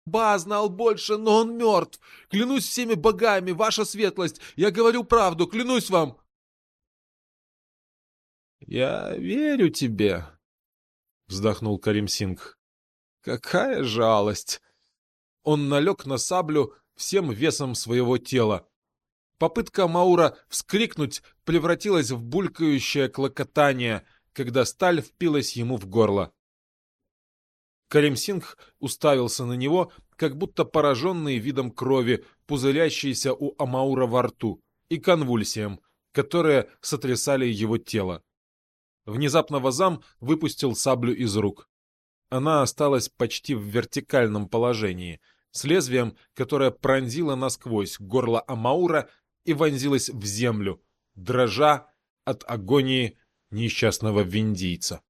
Ба знал больше, но он мертв. Клянусь всеми богами, ваша светлость, я говорю правду, клянусь вам. «Я верю тебе», — вздохнул Карим-Синг. «Какая жалость!» Он налег на саблю всем весом своего тела. Попытка Маура вскрикнуть превратилась в булькающее клокотание, когда сталь впилась ему в горло. Карим-Синг уставился на него, как будто пораженный видом крови, пузырящейся у Амаура во рту, и конвульсиям, которые сотрясали его тело. Внезапно Вазам выпустил саблю из рук. Она осталась почти в вертикальном положении, с лезвием, которое пронзило насквозь горло Амаура и вонзилось в землю, дрожа от агонии несчастного виндийца.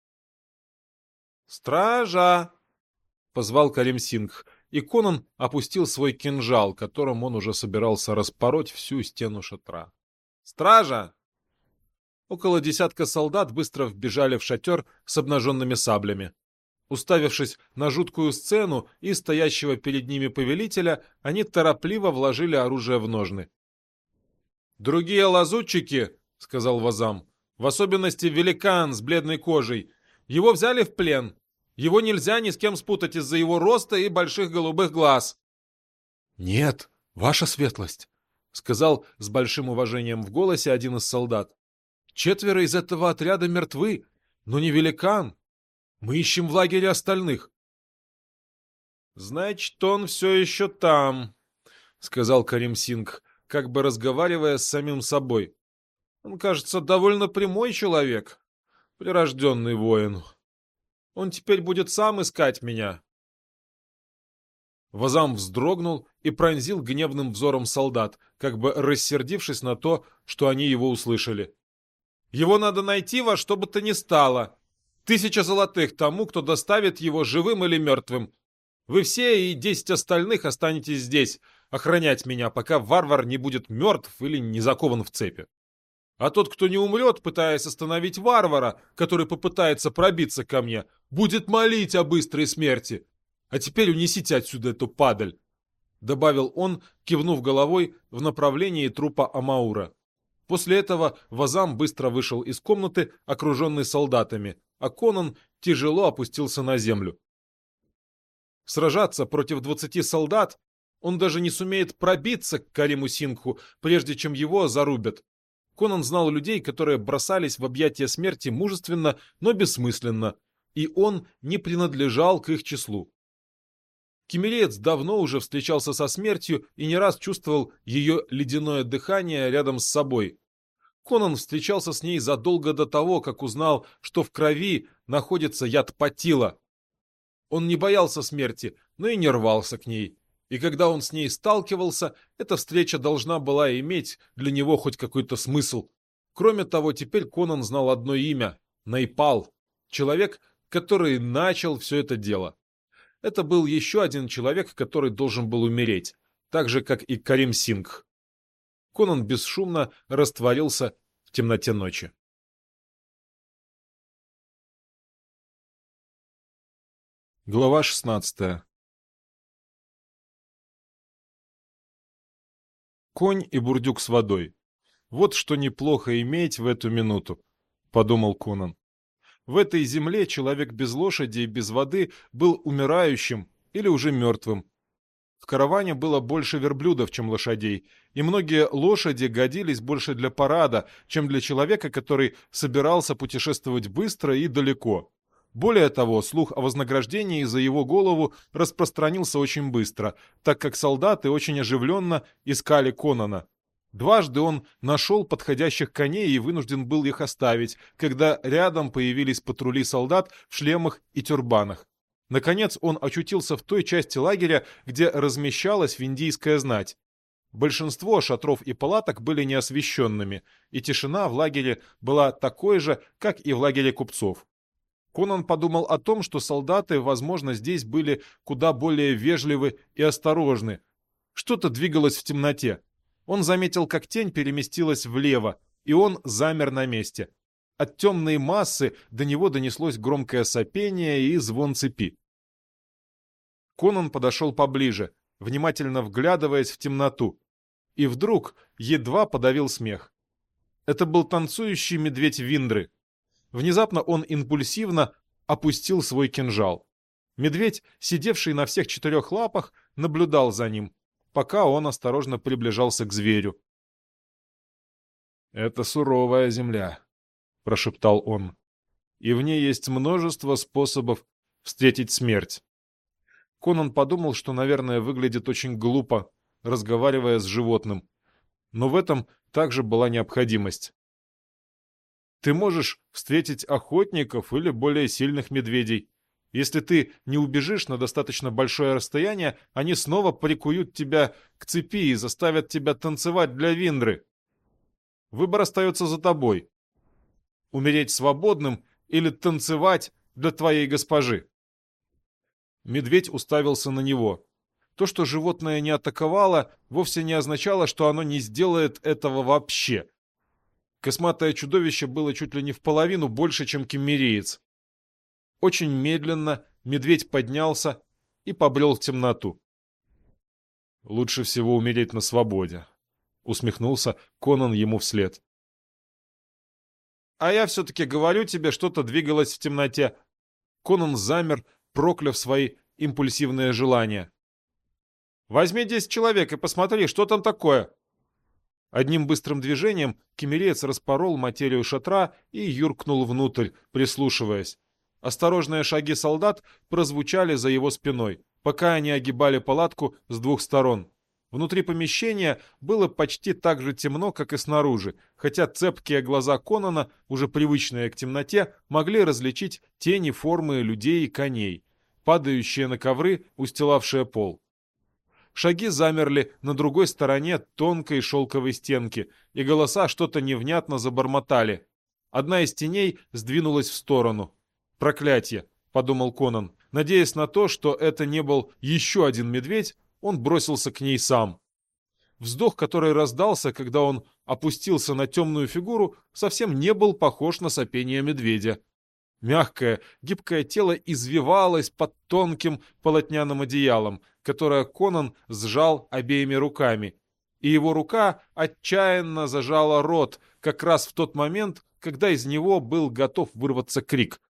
«Стража!» — позвал Карим-Синг, и Конан опустил свой кинжал, которым он уже собирался распороть всю стену шатра. «Стража!» Около десятка солдат быстро вбежали в шатер с обнаженными саблями. Уставившись на жуткую сцену и стоящего перед ними повелителя, они торопливо вложили оружие в ножны. «Другие лазутчики, — сказал Вазам, — в особенности великан с бледной кожей, его взяли в плен. Его нельзя ни с кем спутать из-за его роста и больших голубых глаз». «Нет, ваша светлость, — сказал с большим уважением в голосе один из солдат. Четверо из этого отряда мертвы, но не великан. Мы ищем в лагере остальных». «Значит, он все еще там», — сказал Карим-Синг, как бы разговаривая с самим собой. «Он, кажется, довольно прямой человек, прирожденный воин. Он теперь будет сам искать меня». Вазам вздрогнул и пронзил гневным взором солдат, как бы рассердившись на то, что они его услышали. «Его надо найти во что бы то ни стало. 1000 золотых тому, кто доставит его живым или мертвым. Вы все и 10 остальных останетесь здесь, охранять меня, пока варвар не будет мертв или не закован в цепи. А тот, кто не умрет, пытаясь остановить варвара, который попытается пробиться ко мне, будет молить о быстрой смерти. А теперь унесите отсюда эту падаль», — добавил он, кивнув головой в направлении трупа Амаура. После этого Вазам быстро вышел из комнаты, окруженный солдатами, а Конан тяжело опустился на землю. Сражаться против 20 солдат он даже не сумеет пробиться к Кариму Сингху, прежде чем его зарубят. Конан знал людей, которые бросались в объятия смерти мужественно, но бессмысленно, и он не принадлежал к их числу. Кемереец давно уже встречался со смертью и не раз чувствовал ее ледяное дыхание рядом с собой. Конан встречался с ней задолго до того, как узнал, что в крови находится яд Патила. Он не боялся смерти, но и не рвался к ней. И когда он с ней сталкивался, эта встреча должна была иметь для него хоть какой-то смысл. Кроме того, теперь Конан знал одно имя — Найпал, человек, который начал все это дело. Это был еще один человек, который должен был умереть, так же, как и Карим Сингх. Конан бесшумно растворился в темноте ночи. Глава 16. Конь и бурдюк с водой. Вот что неплохо иметь в эту минуту, подумал Конан. В этой земле человек без лошади и без воды был умирающим или уже мертвым. В караване было больше верблюдов, чем лошадей, и многие лошади годились больше для парада, чем для человека, который собирался путешествовать быстро и далеко. Более того, слух о вознаграждении за его голову распространился очень быстро, так как солдаты очень оживленно искали Конана. Дважды он нашел подходящих коней и вынужден был их оставить, когда рядом появились патрули солдат в шлемах и тюрбанах. Наконец он очутился в той части лагеря, где размещалась виндийская знать. Большинство шатров и палаток были неосвещенными, и тишина в лагере была такой же, как и в лагере купцов. Конан подумал о том, что солдаты, возможно, здесь были куда более вежливы и осторожны. Что-то двигалось в темноте. Он заметил, как тень переместилась влево, и он замер на месте. От темной массы до него донеслось громкое сопение и звон цепи. Конан подошел поближе, внимательно вглядываясь в темноту, и вдруг едва подавил смех. Это был танцующий медведь Виндры. Внезапно он импульсивно опустил свой кинжал. Медведь, сидевший на всех 4 лапах, наблюдал за ним, пока он осторожно приближался к зверю. «Это суровая земля», — прошептал он, — «и в ней есть множество способов встретить смерть». Конан подумал, что, наверное, выглядит очень глупо, разговаривая с животным, но в этом также была необходимость. Ты можешь встретить охотников или более сильных медведей. Если ты не убежишь на достаточно большое расстояние, они снова прикуют тебя к цепи и заставят тебя танцевать для Виндры. Выбор остается за тобой. Умереть свободным или танцевать для твоей госпожи. Медведь уставился на него. То, что животное не атаковало, вовсе не означало, что оно не сделает этого вообще. Косматое чудовище было чуть ли не в половину больше, чем киммериец. Очень медленно медведь поднялся и побрел в темноту. «Лучше всего умереть на свободе», — усмехнулся Конан ему вслед. «А я все-таки говорю тебе, что-то двигалось в темноте». Конан замер, прокляв свои импульсивные желания. «Возьми 10 человек и посмотри, что там такое». Одним быстрым движением киммериец распорол материю шатра и юркнул внутрь, прислушиваясь. Осторожные шаги солдат прозвучали за его спиной, пока они огибали палатку с 2 сторон. Внутри помещения было почти так же темно, как и снаружи, хотя цепкие глаза Конана, уже привычные к темноте, могли различить тени формы людей и коней, падающие на ковры, устилавшие пол. Шаги замерли на другой стороне тонкой шелковой стенки, и голоса что-то невнятно забормотали. Одна из теней сдвинулась в сторону. «Проклятье!» — подумал Конан. Надеясь на то, что это не был еще один медведь, он бросился к ней сам. Вздох, который раздался, когда он опустился на темную фигуру, совсем не был похож на сопение медведя. Мягкое, гибкое тело извивалось под тонким полотняным одеялом, которое Конан сжал обеими руками, и его рука отчаянно зажала рот как раз в тот момент, когда из него был готов вырваться крик.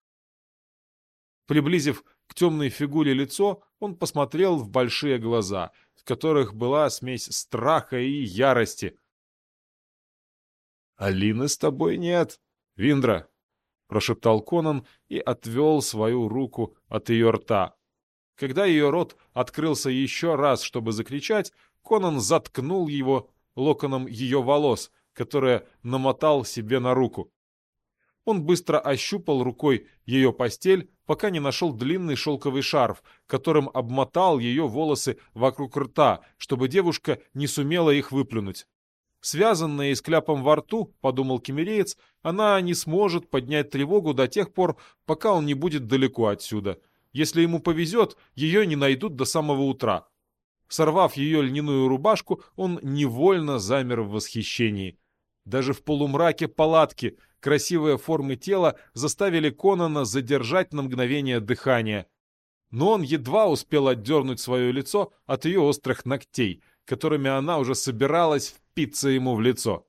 Приблизив к темной фигуре лицо, он посмотрел в большие глаза, в которых была смесь страха и ярости. «Алины с тобой нет, Виндра», — прошептал Конан и отвел свою руку от ее рта. Когда ее рот открылся еще раз, чтобы закричать, Конан заткнул его локоном ее волос, которые намотал себе на руку. Он быстро ощупал рукой ее постель, пока не нашел длинный шелковый шарф, которым обмотал ее волосы вокруг рта, чтобы девушка не сумела их выплюнуть. Связанная и с кляпом во рту, подумал киммериец, она не сможет поднять тревогу до тех пор, пока он не будет далеко отсюда. Если ему повезет, ее не найдут до самого утра. Сорвав ее льняную рубашку, он невольно замер в восхищении. Даже в полумраке палатки красивые формы тела заставили Конана задержать на мгновение дыхание. Но он едва успел отдернуть свое лицо от ее острых ногтей, которыми она уже собиралась впиться ему в лицо.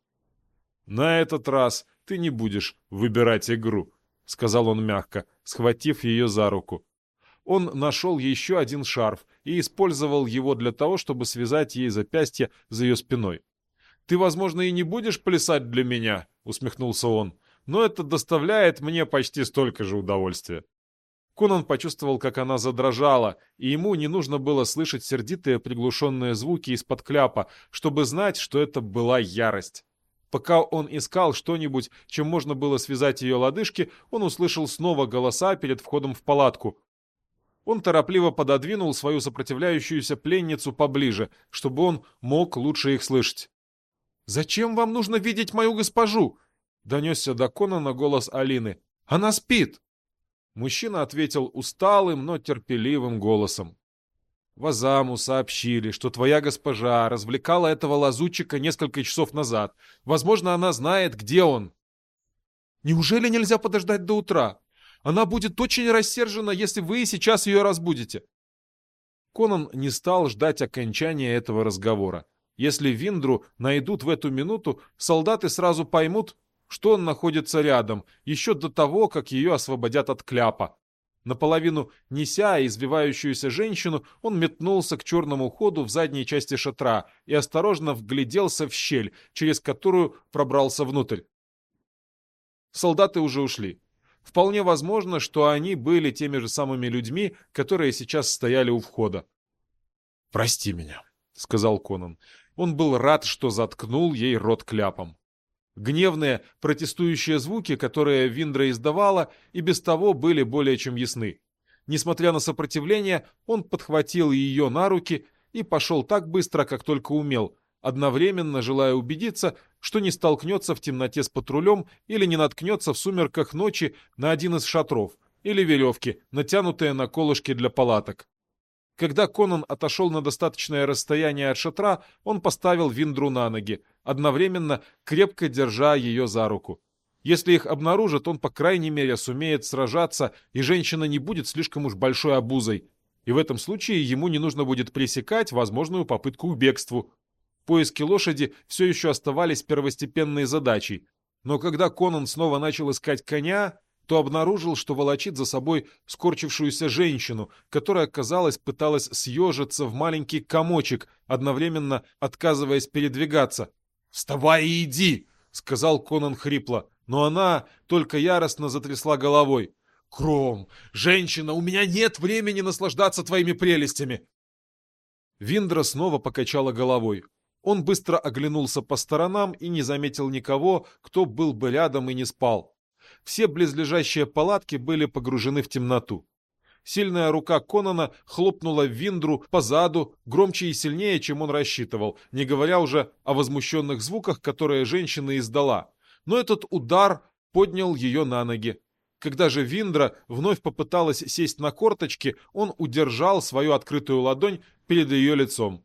«На этот раз ты не будешь выбирать игру», — сказал он мягко, схватив ее за руку. Он нашел еще один шарф и использовал его для того, чтобы связать ей запястье за ее спиной. «Ты, возможно, и не будешь плясать для меня», — усмехнулся он, «но это доставляет мне почти столько же удовольствия». Конан почувствовал, как она задрожала, и ему не нужно было слышать сердитые приглушенные звуки из-под кляпа, чтобы знать, что это была ярость. Пока он искал что-нибудь, чем можно было связать ее лодыжки, он услышал снова голоса перед входом в палатку. Он торопливо пододвинул свою сопротивляющуюся пленницу поближе, чтобы он мог лучше их слышать. «Зачем вам нужно видеть мою госпожу?» — донесся до Конана голос Алины. «Она спит!» Мужчина ответил усталым, но терпеливым голосом. «Вазаму сообщили, что твоя госпожа развлекала этого лазутчика несколько часов назад. Возможно, она знает, где он». «Неужели нельзя подождать до утра? Она будет очень рассержена, если вы сейчас ее разбудите». Конан не стал ждать окончания этого разговора. Если Виндру найдут в эту минуту, солдаты сразу поймут, что он находится рядом, еще до того, как ее освободят от кляпа. Наполовину неся избивающуюся женщину, он метнулся к черному ходу в задней части шатра и осторожно вгляделся в щель, через которую пробрался внутрь. Солдаты уже ушли. Вполне возможно, что они были теми же самыми людьми, которые сейчас стояли у входа. «Прости меня», — сказал Конан. Он был рад, что заткнул ей рот кляпом. Гневные, протестующие звуки, которые Виндра издавала, и без того были более чем ясны. Несмотря на сопротивление, он подхватил ее на руки и пошел так быстро, как только умел, одновременно желая убедиться, что не столкнется в темноте с патрулем или не наткнется в сумерках ночи на один из шатров или веревки, натянутые на колышки для палаток. Когда Конан отошел на достаточное расстояние от шатра, он поставил Виндру на ноги, одновременно крепко держа ее за руку. Если их обнаружат, он, по крайней мере, сумеет сражаться, и женщина не будет слишком уж большой обузой. И в этом случае ему не нужно будет пресекать возможную попытку к бегству. Поиски лошади все еще оставались первостепенной задачей. Но когда Конан снова начал искать коня, то обнаружил, что волочит за собой скорчившуюся женщину, которая, казалось, пыталась съежиться в маленький комочек, одновременно отказываясь передвигаться. «Вставай и иди!» — сказал Конан хрипло, но она только яростно затрясла головой. «Кром! Женщина, у меня нет времени наслаждаться твоими прелестями!» Виндра снова покачала головой. Он быстро оглянулся по сторонам и не заметил никого, кто был бы рядом и не спал. Все близлежащие палатки были погружены в темноту. Сильная рука Конана хлопнула Виндру по заду громче и сильнее, чем он рассчитывал, не говоря уже о возмущенных звуках, которые женщина издала. Но этот удар поднял ее на ноги. Когда же Виндра вновь попыталась сесть на корточки, он удержал свою открытую ладонь перед ее лицом.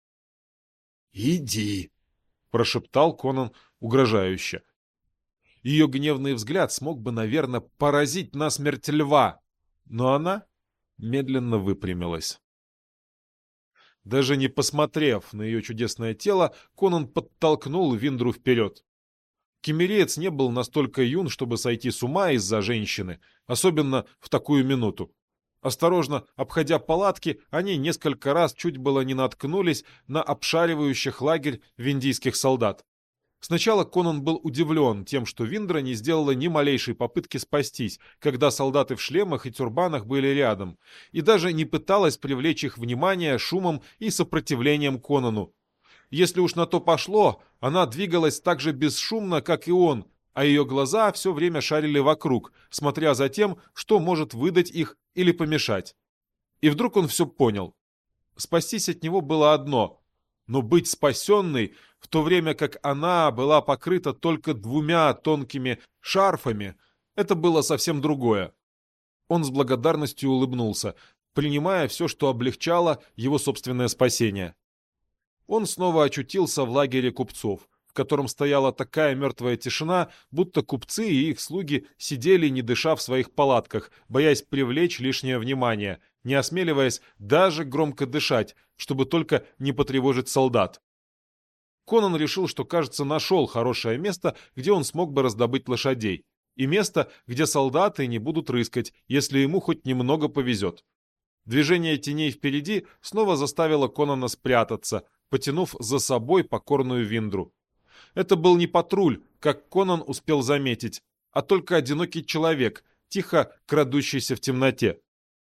«Иди», — прошептал Конан угрожающе. Ее гневный взгляд смог бы, наверное, поразить насмерть льва, но она медленно выпрямилась. Даже не посмотрев на ее чудесное тело, Конан подтолкнул Виндру вперед. Киммериец не был настолько юн, чтобы сойти с ума из-за женщины, особенно в такую минуту. Осторожно обходя палатки, они несколько раз чуть было не наткнулись на обшаривающих лагерь виндийских солдат. Сначала Конан был удивлен тем, что Виндра не сделала ни малейшей попытки спастись, когда солдаты в шлемах и тюрбанах были рядом, и даже не пыталась привлечь их внимание шумом и сопротивлением Конану. Если уж на то пошло, она двигалась так же бесшумно, как и он, а ее глаза все время шарили вокруг, смотря за тем, что может выдать их или помешать. И вдруг он все понял. Спастись от него было одно, но быть спасенной, в то время как она была покрыта только 2 тонкими шарфами, это было совсем другое. Он с благодарностью улыбнулся, принимая все, что облегчало его собственное спасение. Он снова очутился в лагере купцов, в котором стояла такая мертвая тишина, будто купцы и их слуги сидели, не дыша в своих палатках, боясь привлечь лишнее внимание, не осмеливаясь даже громко дышать, чтобы только не потревожить солдат. Конан решил, что, кажется, нашел хорошее место, где он смог бы раздобыть лошадей, и место, где солдаты не будут рыскать, если ему хоть немного повезет. Движение теней впереди снова заставило Конана спрятаться, потянув за собой покорную Виндру. Это был не патруль, как Конан успел заметить, а только одинокий человек, тихо крадущийся в темноте.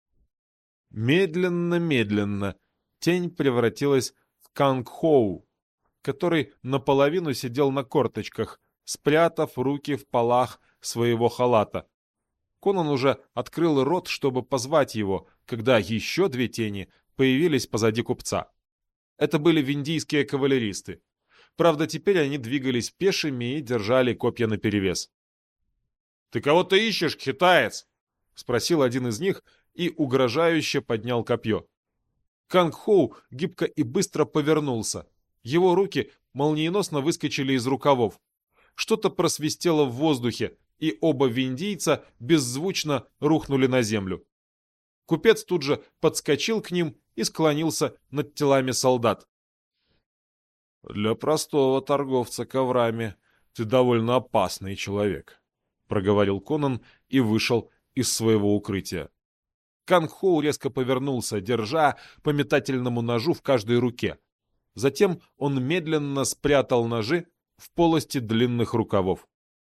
Медленно-медленно тень превратилась в Кангхоу, который наполовину сидел на корточках, спрятав руки в полах своего халата. Конан уже открыл рот, чтобы позвать его, когда еще 2 тени появились позади купца. Это были виндийские кавалеристы. Правда, теперь они двигались пешими и держали копья наперевес. «Ты кого-то ищешь, китаец?» — спросил один из них и угрожающе поднял копье. Кангхоу гибко и быстро повернулся. Его руки молниеносно выскочили из рукавов. Что-то просвистело в воздухе, и оба виндийца беззвучно рухнули на землю. Купец тут же подскочил к ним и склонился над телами солдат. «Для простого торговца коврами ты довольно опасный человек», — проговорил Конан и вышел из своего укрытия. Канг Хоу резко повернулся, держа по метательному ножу в каждой руке. Затем он медленно спрятал ножи в полости длинных рукавов.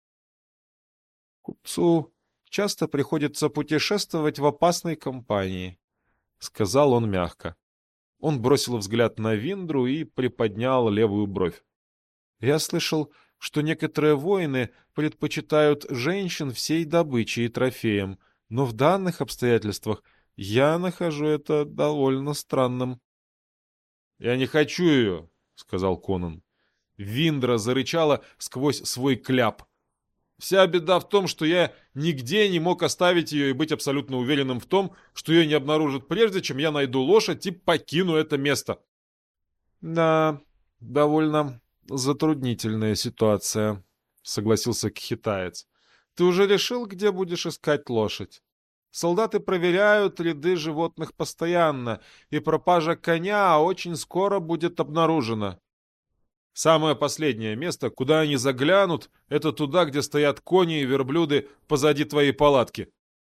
«Купцу часто приходится путешествовать в опасной компании», — сказал он мягко. Он бросил взгляд на Виндру и приподнял левую бровь. «Я слышал, что некоторые воины предпочитают женщин всей добычей и трофеям, но в данных обстоятельствах я нахожу это довольно странным». «Я не хочу ее», — сказал Конан. Виндра зарычала сквозь свой кляп. «Вся беда в том, что я нигде не мог оставить ее и быть абсолютно уверенным в том, что ее не обнаружат прежде, чем я найду лошадь и покину это место». «Да, довольно затруднительная ситуация», — согласился кхитаец. «Ты уже решил, где будешь искать лошадь? Солдаты проверяют ряды животных постоянно, и пропажа коня очень скоро будет обнаружена». «Самое последнее место, куда они заглянут, это туда, где стоят кони и верблюды позади твоей палатки».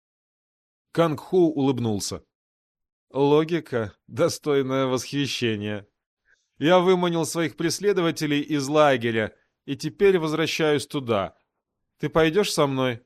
Канг Ху улыбнулся. «Логика, достойная восхищения. Я выманил своих преследователей из лагеря и теперь возвращаюсь туда. Ты пойдешь со мной?»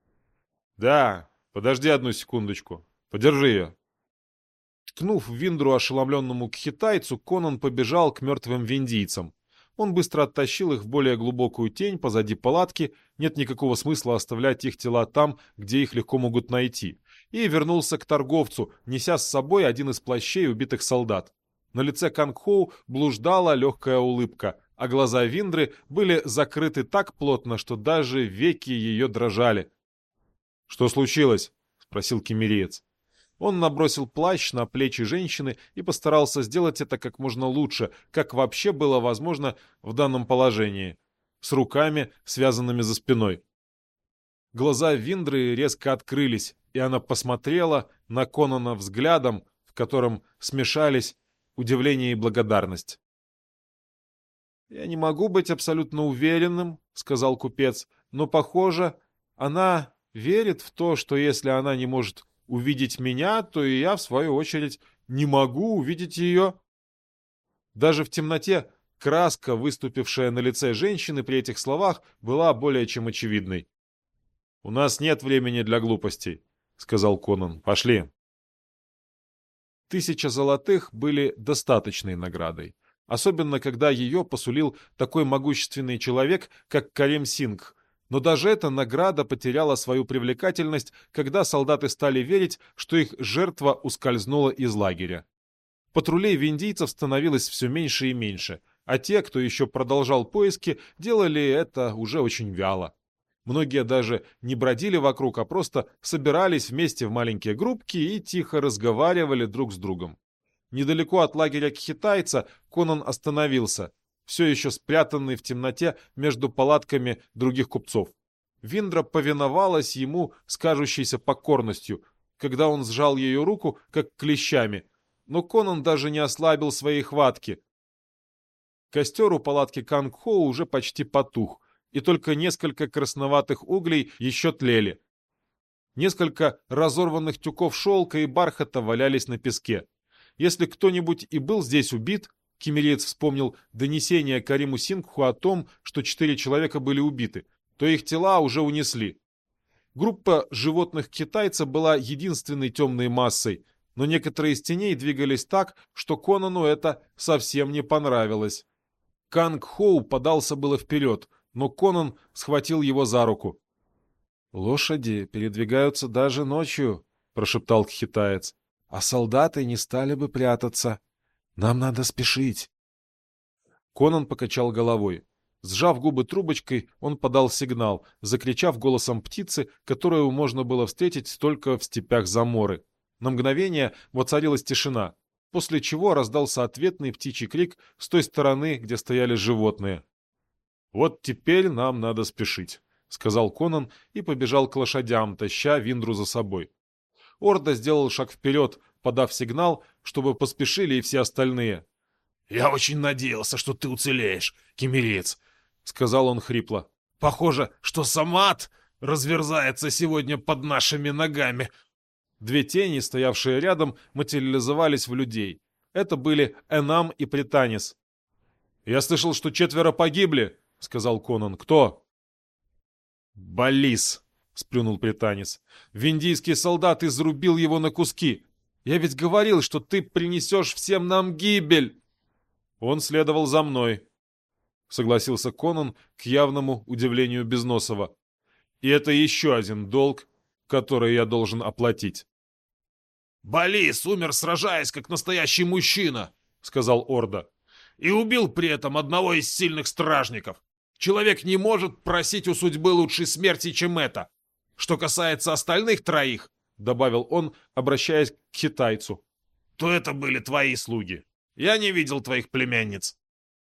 «Да, подожди одну секундочку. Подержи ее». Ткнув Виндру ошеломленному кхитайцу, Конан побежал к мертвым виндийцам. Он быстро оттащил их в более глубокую тень позади палатки, нет никакого смысла оставлять их тела там, где их легко могут найти, и вернулся к торговцу, неся с собой один из плащей убитых солдат. На лице Канг Хоу блуждала легкая улыбка, а глаза Виндры были закрыты так плотно, что даже веки ее дрожали. «Что случилось?» — спросил кемериец. Он набросил плащ на плечи женщины и постарался сделать это как можно лучше, как вообще было возможно в данном положении, с руками, связанными за спиной. Глаза Виндры резко открылись, и она посмотрела на Конана взглядом, в котором смешались удивление и благодарность. «Я не могу быть абсолютно уверенным», — сказал купец, «но, похоже, она верит в то, что если она не может увидеть меня, то и я, в свою очередь, не могу увидеть ее». Даже в темноте краска, выступившая на лице женщины при этих словах, была более чем очевидной. «У нас нет времени для глупостей», — сказал Конан. «Пошли». 1000 золотых были достаточной наградой, особенно когда ее посулил такой могущественный человек, как Карим Сингх. Но даже эта награда потеряла свою привлекательность, когда солдаты стали верить, что их жертва ускользнула из лагеря. Патрулей виндийцев становилось все меньше и меньше, а те, кто еще продолжал поиски, делали это уже очень вяло. Многие даже не бродили вокруг, а просто собирались вместе в маленькие группки и тихо разговаривали друг с другом. Недалеко от лагеря кхитайца Конан остановился, все еще спрятанный в темноте между палатками других купцов. Виндра повиновалась ему с кажущейся покорностью, когда он сжал ее руку, как клещами, но Конан даже не ослабил своей хватки. Костер у палатки Канг Хоу уже почти потух, и только несколько красноватых углей еще тлели. Несколько разорванных тюков шелка и бархата валялись на песке. Если кто-нибудь и был здесь убит, кемериец вспомнил донесение Кариму Сингху о том, что 4 человека были убиты, то их тела уже унесли. Группа животных китайца была единственной темной массой, но некоторые из теней двигались так, что Конану это совсем не понравилось. Канг Хоу подался было вперед, но Конан схватил его за руку. «Лошади передвигаются даже ночью», — прошептал кхитаец, — «а солдаты не стали бы прятаться. Нам надо спешить». Конан покачал головой. Сжав губы трубочкой, он подал сигнал, закричав голосом птицы, которую можно было встретить только в степях Заморы. На мгновение воцарилась тишина, после чего раздался ответный птичий крик с той стороны, где стояли животные. «Вот теперь нам надо спешить», — сказал Конан и побежал к лошадям, таща Виндру за собой. Орда сделал шаг вперед, подав сигнал, чтобы поспешили и все остальные. «Я очень надеялся, что ты уцелеешь, кемериец», — сказал он хрипло. «Похоже, что Самат разверзается сегодня под нашими ногами». Две тени, стоявшие рядом, материализовались в людей. Это были Энам и Пританис. «Я слышал, что 4 погибли», — сказал Конан. «Кто?» «Балис», — сплюнул Пританис. «Виндийский солдат изрубил его на куски. Я ведь говорил, что ты принесешь всем нам гибель!» «Он следовал за мной», — согласился Конан к явному удивлению Безносова. «И это еще один долг, который я должен оплатить». «Балис умер, сражаясь, как настоящий мужчина», — сказал Орда. «И убил при этом одного из сильных стражников. Человек не может просить у судьбы лучшей смерти, чем это. Что касается остальных 3, — добавил он, обращаясь к китайцу, — то это были твои слуги. Я не видел твоих племянниц».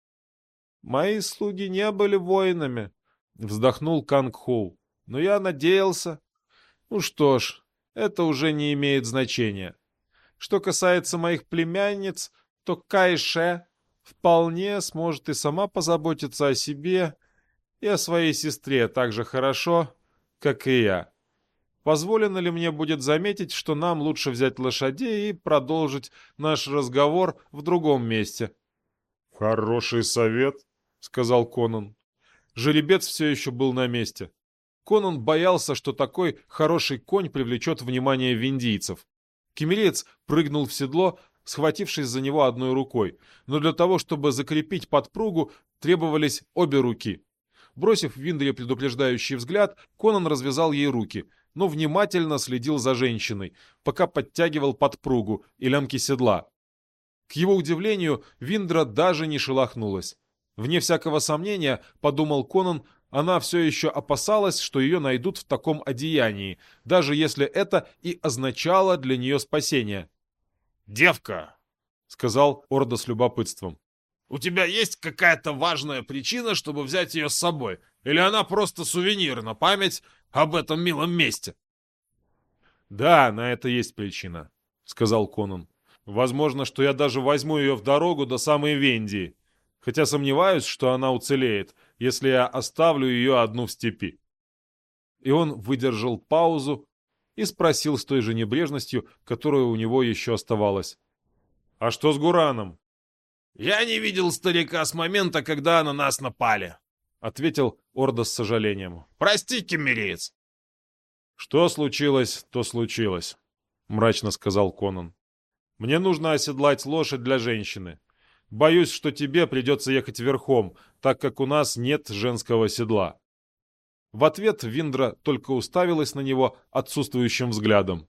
«Мои слуги не были воинами», — вздохнул Канг-Хоу. «Но я надеялся. Ну что ж, это уже не имеет значения. Что касается моих племянниц, то Кайше вполне сможет и сама позаботиться о себе и о своей сестре так же хорошо, как и я. Позволено ли мне будет заметить, что нам лучше взять лошадей и продолжить наш разговор в другом месте?» «Хороший совет», — сказал Конан. Жеребец все еще был на месте. Конан боялся, что такой хороший конь привлечет внимание виндийцев. Кемериец прыгнул в седло, схватившись за него одной рукой, но для того, чтобы закрепить подпругу, требовались обе руки. Бросив Виндре предупреждающий взгляд, Конан развязал ей руки, но внимательно следил за женщиной, пока подтягивал подпругу и лямки седла. К его удивлению, Виндра даже не шелохнулась. Вне всякого сомнения, подумал Конан, она все еще опасалась, что ее найдут в таком одеянии, даже если это и означало для нее спасение. «Девка», — сказал Орда с любопытством, — «у тебя есть какая-то важная причина, чтобы взять ее с собой? Или она просто сувенир на память об этом милом месте?» «Да, на это есть причина», — сказал Конан. «Возможно, что я даже возьму ее в дорогу до самой Вендии, хотя сомневаюсь, что она уцелеет, если я оставлю ее одну в степи». И он выдержал паузу и спросил с той же небрежностью, которая у него еще оставалась. «А что с Гураном?» «Я не видел старика с момента, когда на нас напали», — ответил Орда с сожалением. «Прости, кемериец». «Что случилось, то случилось», — мрачно сказал Конан. «Мне нужно оседлать лошадь для женщины. Боюсь, что тебе придется ехать верхом, так как у нас нет женского седла». В ответ Виндра только уставилась на него отсутствующим взглядом.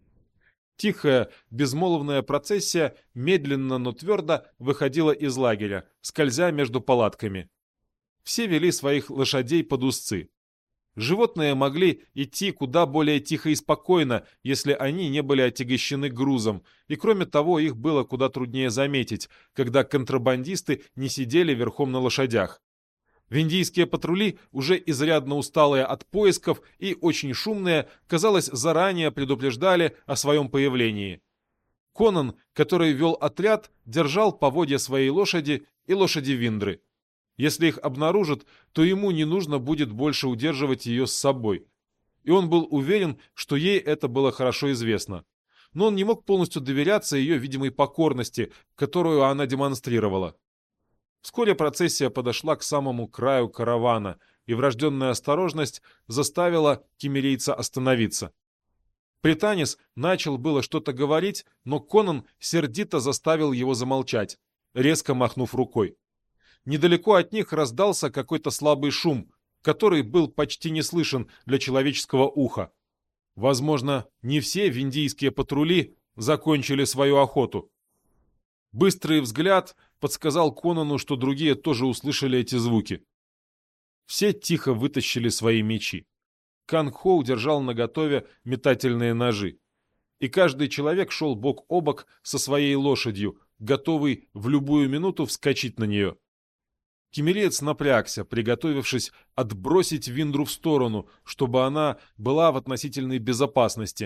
Тихая, безмолвная процессия медленно, но твердо выходила из лагеря, скользя между палатками. Все вели своих лошадей под узцы. Животные могли идти куда более тихо и спокойно, если они не были отягощены грузом, и кроме того их было куда труднее заметить, когда контрабандисты не сидели верхом на лошадях. Виндийские патрули, уже изрядно усталые от поисков и очень шумные, казалось, заранее предупреждали о своем появлении. Конан, который вел отряд, держал поводья своей лошади и лошади Виндры. Если их обнаружат, то ему не нужно будет больше удерживать ее с собой. И он был уверен, что ей это было хорошо известно. Но он не мог полностью доверяться ее видимой покорности, которую она демонстрировала. Вскоре процессия подошла к самому краю каравана, и врожденная осторожность заставила кемерийца остановиться. Пританис начал было что-то говорить, но Конан сердито заставил его замолчать, резко махнув рукой. Недалеко от них раздался какой-то слабый шум, который был почти не слышен для человеческого уха. Возможно, не все виндийские патрули закончили свою охоту. Быстрый взгляд подсказал Конану, что другие тоже услышали эти звуки. Все тихо вытащили свои мечи. Канг-Хоу держал наготове метательные ножи. И каждый человек шел бок о бок со своей лошадью, готовый в любую минуту вскочить на нее. Кемериец напрягся, приготовившись отбросить Виндру в сторону, чтобы она была в относительной безопасности,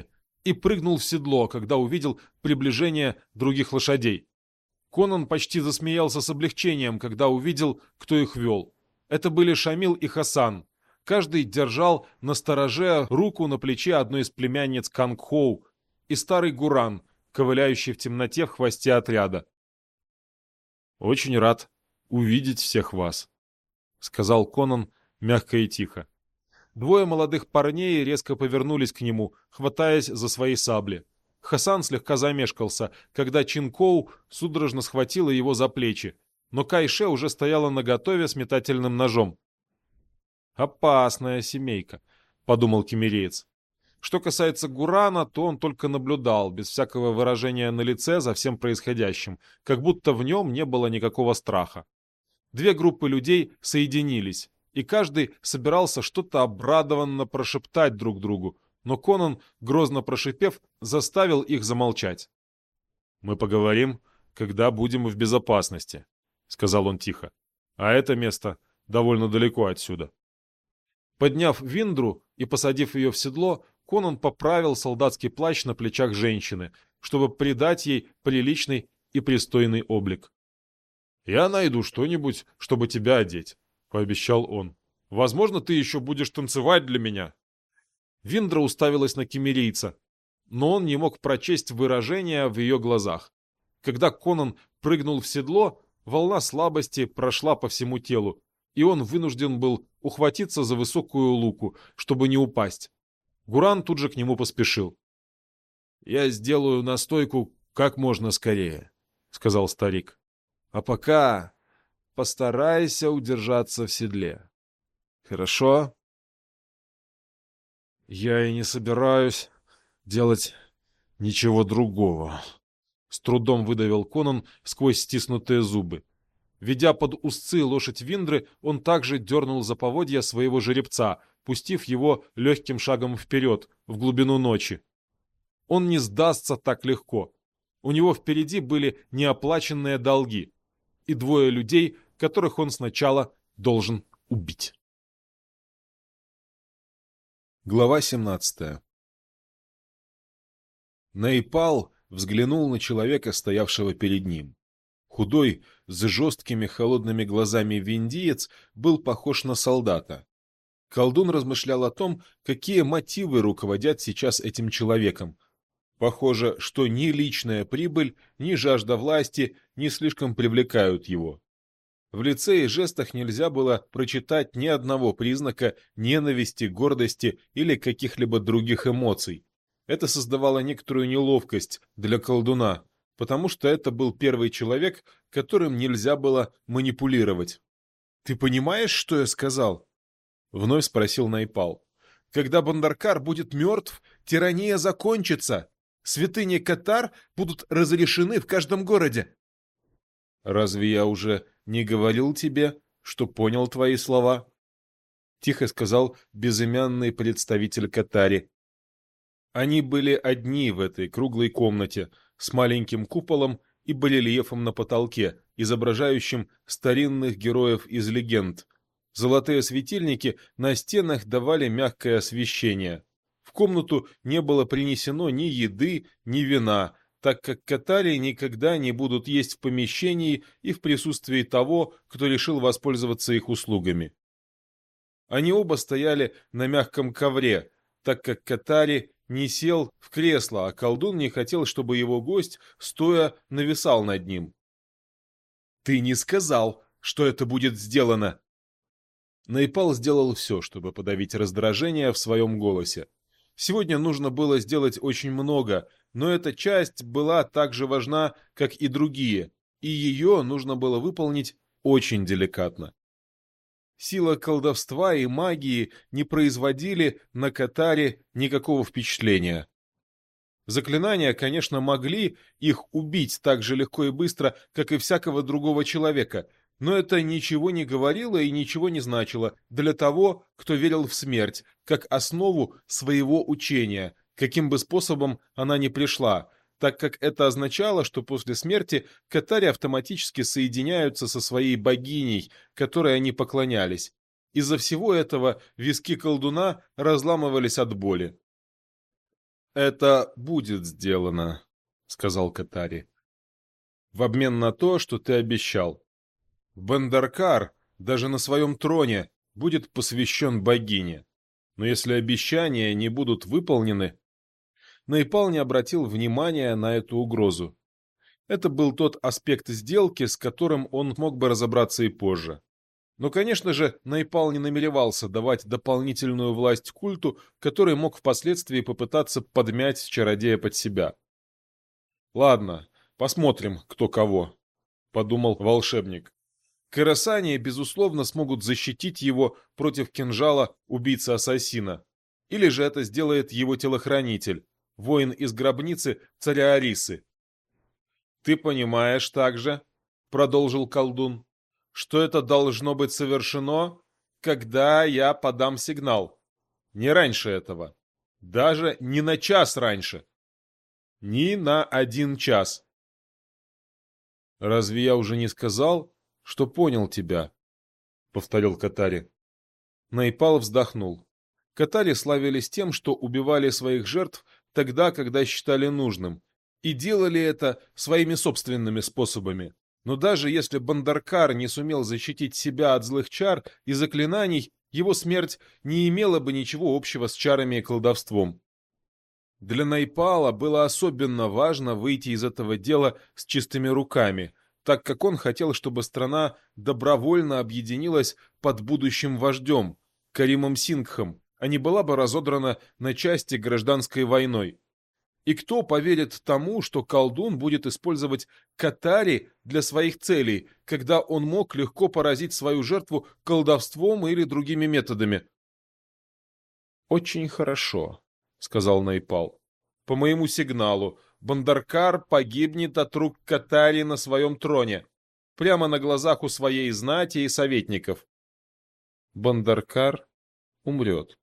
и прыгнул в седло, когда увидел приближение других лошадей. Конан почти засмеялся с облегчением, когда увидел, кто их вел. Это были Шамил и Хасан. Каждый держал на стороже руку на плече одной из племянниц Кангхоу и старый Гуран, ковыляющий в темноте в хвосте отряда. «Очень рад увидеть всех вас», — сказал Конан мягко и тихо. Двое молодых парней резко повернулись к нему, хватаясь за свои сабли. Хасан слегка замешкался, когда Чинкоу судорожно схватила его за плечи, но Кайше уже стояла наготове с метательным ножом. «Опасная семейка», — подумал кемереец. Что касается Гурана, то он только наблюдал, без всякого выражения на лице, за всем происходящим, как будто в нем не было никакого страха. Две группы людей соединились, и каждый собирался что-то обрадованно прошептать друг другу, но Конан, грозно прошипев, заставил их замолчать. «Мы поговорим, когда будем в безопасности», — сказал он тихо. «А это место довольно далеко отсюда». Подняв Виндру и посадив ее в седло, Конан поправил солдатский плащ на плечах женщины, чтобы придать ей приличный и пристойный облик. «Я найду что-нибудь, чтобы тебя одеть», — пообещал он. «Возможно, ты еще будешь танцевать для меня». Виндра уставилась на кемерийца, но он не мог прочесть выражения в ее глазах. Когда Конан прыгнул в седло, волна слабости прошла по всему телу, и он вынужден был ухватиться за высокую луку, чтобы не упасть. Гуран тут же к нему поспешил. «Я сделаю настойку как можно скорее», — сказал старик. «А пока постарайся удержаться в седле. Хорошо?» «Я и не собираюсь делать ничего другого», — с трудом выдавил Конан сквозь стиснутые зубы. Ведя под узцы лошадь Виндры, он также дернул за поводья своего жеребца, пустив его легким шагом вперед, в глубину ночи. Он не сдастся так легко. У него впереди были неоплаченные долги и двое людей, которых он сначала должен убить. Глава 17. Найпал взглянул на человека, стоявшего перед ним. Худой, с жесткими холодными глазами виндиец был похож на солдата. Колдун размышлял о том, какие мотивы руководят сейчас этим человеком. Похоже, что ни личная прибыль, ни жажда власти не слишком привлекают его. В лице и жестах нельзя было прочитать ни одного признака ненависти, гордости или каких-либо других эмоций. Это создавало некоторую неловкость для колдуна, потому что это был первый человек, которым нельзя было манипулировать. «Ты понимаешь, что я сказал?» — вновь спросил Найпал. «Когда Бандаркар будет мертв, тирания закончится. Святыни Катар будут разрешены в каждом городе». «Разве я уже не говорил тебе, что понял твои слова?» — тихо сказал безымянный представитель Катари. Они были одни в этой круглой комнате с маленьким куполом и барельефом на потолке, изображающим старинных героев из легенд. Золотые светильники на стенах давали мягкое освещение. В комнату не было принесено ни еды, ни вина, так как катари никогда не будут есть в помещении и в присутствии того, кто решил воспользоваться их услугами. Они оба стояли на мягком ковре, так как катари не сел в кресло, а колдун не хотел, чтобы его гость, стоя, нависал над ним. «Ты не сказал, что это будет сделано!» Найпал сделал все, чтобы подавить раздражение в своем голосе. Сегодня нужно было сделать очень много, но эта часть была так же важна, как и другие, и ее нужно было выполнить очень деликатно. Сила колдовства и магии не производили на Катаре никакого впечатления. Заклинания, конечно, могли их убить так же легко и быстро, как и всякого другого человека, но это ничего не говорило и ничего не значило для того, кто верил в смерть, как основу своего учения, каким бы способом она ни пришла, так как это означало, что после смерти катари автоматически соединяются со своей богиней, которой они поклонялись. Из-за всего этого виски колдуна разламывались от боли. «Это будет сделано», — сказал Катари. «В обмен на то, что ты обещал. Бандаркар даже на своем троне будет посвящен богине. Но если обещания не будут выполнены...» Найпал не обратил внимания на эту угрозу. Это был тот аспект сделки, с которым он мог бы разобраться и позже. Но, конечно же, Найпал не намеревался давать дополнительную власть культу, который мог впоследствии попытаться подмять чародея под себя. «Ладно, посмотрим, кто кого», — подумал волшебник. Кэрасани, безусловно, смогут защитить его против кинжала убийцы-ассасина. Или же это сделает его телохранитель, воин из гробницы царя Арисы. «Ты понимаешь также, — продолжил колдун, — что это должно быть совершено, когда я подам сигнал. Не раньше этого. Даже не на час раньше. Ни на 1 час. «Разве я уже не сказал, что понял тебя?» — повторил Катари. Найпал вздохнул. Катари славились тем, что убивали своих жертв тогда, когда считали нужным, и делали это своими собственными способами. Но даже если Бандаркар не сумел защитить себя от злых чар и заклинаний, его смерть не имела бы ничего общего с чарами и колдовством. Для Найпала было особенно важно выйти из этого дела с чистыми руками, так как он хотел, чтобы страна добровольно объединилась под будущим вождем, Каримом Сингхом, а не была бы разодрана на части гражданской войной. И кто поверит тому, что колдун будет использовать Катари для своих целей, когда он мог легко поразить свою жертву колдовством или другими методами? «Очень хорошо», — сказал Найпал. «По моему сигналу Бандаркар погибнет от рук Катари на своем троне, прямо на глазах у своей знати и советников. Бандаркар умрет».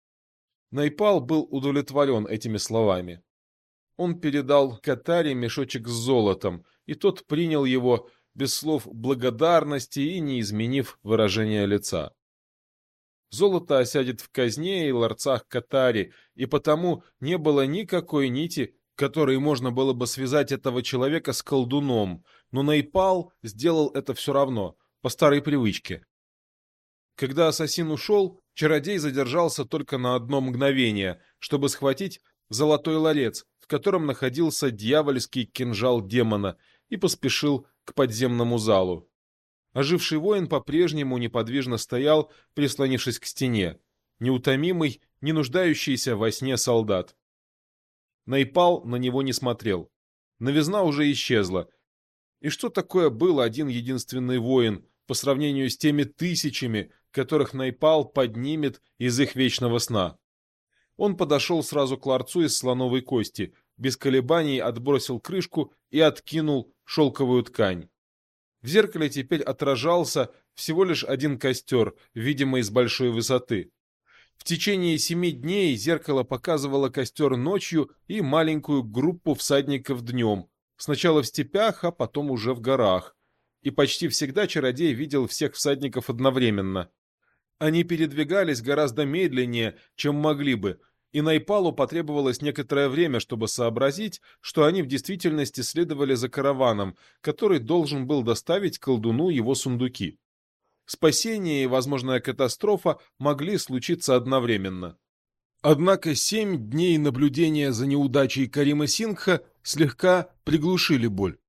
Найпал был удовлетворен этими словами. Он передал Катари мешочек с золотом, и тот принял его без слов благодарности и не изменив выражения лица. Золото осядет в казне и ларцах Катари, и потому не было никакой нити, которой можно было бы связать этого человека с колдуном, но Найпал сделал это все равно, по старой привычке. Когда ассасин ушел, чародей задержался только на одно мгновение, чтобы схватить золотой ларец, в котором находился дьявольский кинжал демона, и поспешил к подземному залу. Оживший воин по-прежнему неподвижно стоял, прислонившись к стене, неутомимый, не нуждающийся во сне солдат. Найпал на него не смотрел. Новизна уже исчезла. И что такое был один единственный воин по сравнению с теми тысячами, которых Найпал поднимет из их вечного сна? Он подошел сразу к ларцу из слоновой кости, без колебаний отбросил крышку и откинул шелковую ткань. В зеркале теперь отражался всего лишь один костер, видимый с большой высоты. В течение 7 дней зеркало показывало костер ночью и маленькую группу всадников днем, сначала в степях, а потом уже в горах. И почти всегда чародей видел всех всадников одновременно. Они передвигались гораздо медленнее, чем могли бы, и Найпалу потребовалось некоторое время, чтобы сообразить, что они в действительности следовали за караваном, который должен был доставить колдуну его сундуки. Спасение и возможная катастрофа могли случиться одновременно. Однако 7 дней наблюдения за неудачей Карима Сингха слегка приглушили боль.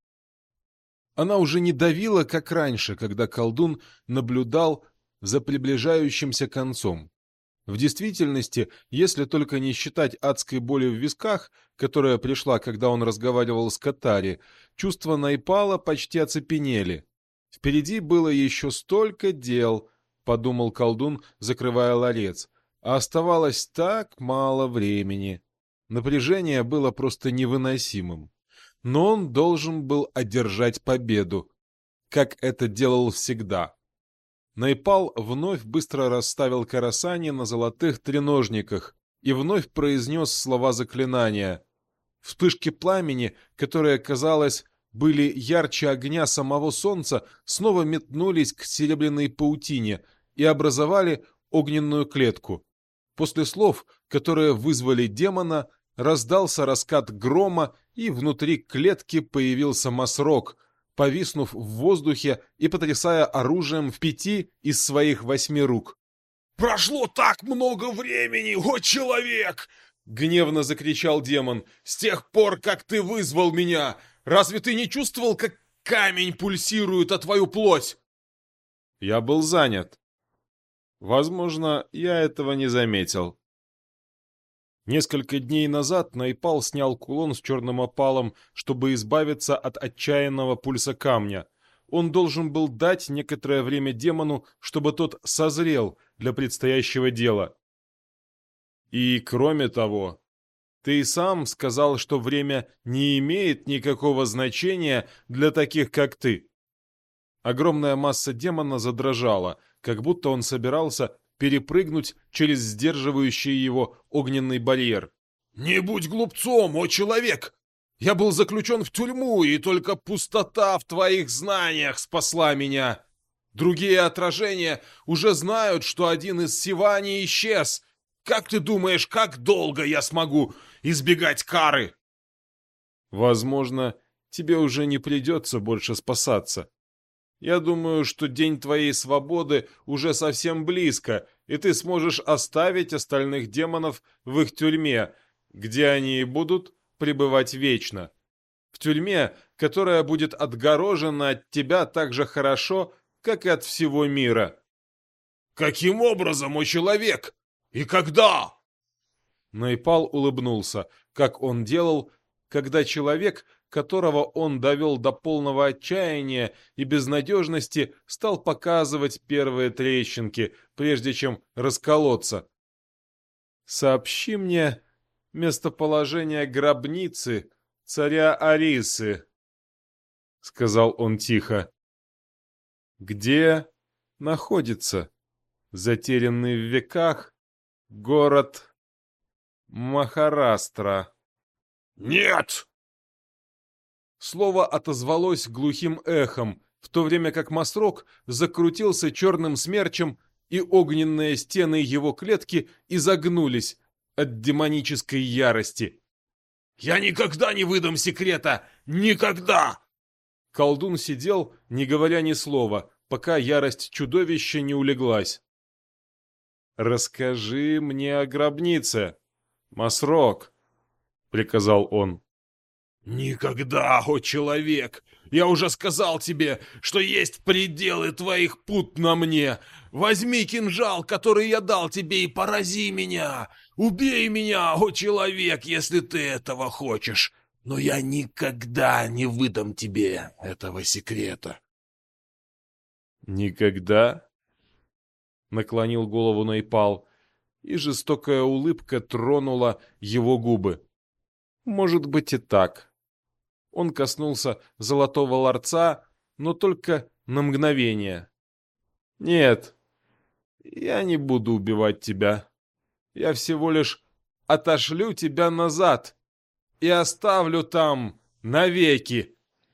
Она уже не давила, как раньше, когда колдун наблюдал за приближающимся концом. В действительности, если только не считать адской боли в висках, которая пришла, когда он разговаривал с Катари, чувства Найпала почти оцепенели. «Впереди было еще столько дел», — подумал колдун, закрывая ларец, — «а оставалось так мало времени». Напряжение было просто невыносимым. Но он должен был одержать победу, как это делал всегда. Найпал вновь быстро расставил карасани на золотых треножниках и вновь произнес слова заклинания. Вспышки пламени, которые, казалось, были ярче огня самого солнца, снова метнулись к серебряной паутине и образовали огненную клетку. После слов, которые вызвали демона, раздался раскат грома, и внутри клетки появился Масрок, повиснув в воздухе и потрясая оружием в 5 из своих 8 рук. «Прошло так много времени, о человек!» — гневно закричал демон. «С тех пор, как ты вызвал меня, разве ты не чувствовал, как камень пульсирует о твою плоть?» Я был занят. Возможно, я этого не заметил. Несколько дней назад Найпал снял кулон с черным опалом, чтобы избавиться от отчаянного пульса камня. Он должен был дать некоторое время демону, чтобы тот созрел для предстоящего дела. И кроме того, ты и сам сказал, что время не имеет никакого значения для таких, как ты. Огромная масса демона задрожала, как будто он собирался перепрыгнуть через сдерживающий его огненный барьер. «Не будь глупцом, о человек! Я был заключен в тюрьму, и только пустота в твоих знаниях спасла меня. Другие отражения уже знают, что один из Сивани исчез. Как ты думаешь, как долго я смогу избегать кары?» Возможно, тебе уже не придется больше спасаться. Я думаю, что день твоей свободы уже совсем близко, и ты сможешь оставить остальных демонов в их тюрьме, где они и будут пребывать вечно. В тюрьме, которая будет отгорожена от тебя так же хорошо, как и от всего мира. «Каким образом, о человек? И когда?» Найпал улыбнулся, как он делал, когда человек, которого он довел до полного отчаяния и безнадежности, стал показывать первые трещинки, прежде чем расколоться. «Сообщи мне местоположение гробницы царя Арисы», — сказал он тихо. «Где находится затерянный в веках город Махарастра?» «Нет!» Слово отозвалось глухим эхом, в то время как Масрок закрутился черным смерчем, и огненные стены его клетки изогнулись от демонической ярости. «Я никогда не выдам секрета! Никогда!» Колдун сидел, не говоря ни слова, пока ярость чудовища не улеглась. «Расскажи мне о гробнице, Масрок», — приказал он. «Никогда, о человек! Я уже сказал тебе, что есть пределы твоих пут на мне! Возьми кинжал, который я дал тебе, и порази меня! Убей меня, о человек, если ты этого хочешь! Но я никогда не выдам тебе этого секрета!» «Никогда?» — наклонил голову Найпал, и жестокая улыбка тронула его губы. «Может быть и так». Он коснулся золотого ларца, но только на мгновение. «Нет, я не буду убивать тебя. Я всего лишь отошлю тебя назад и оставлю там навеки».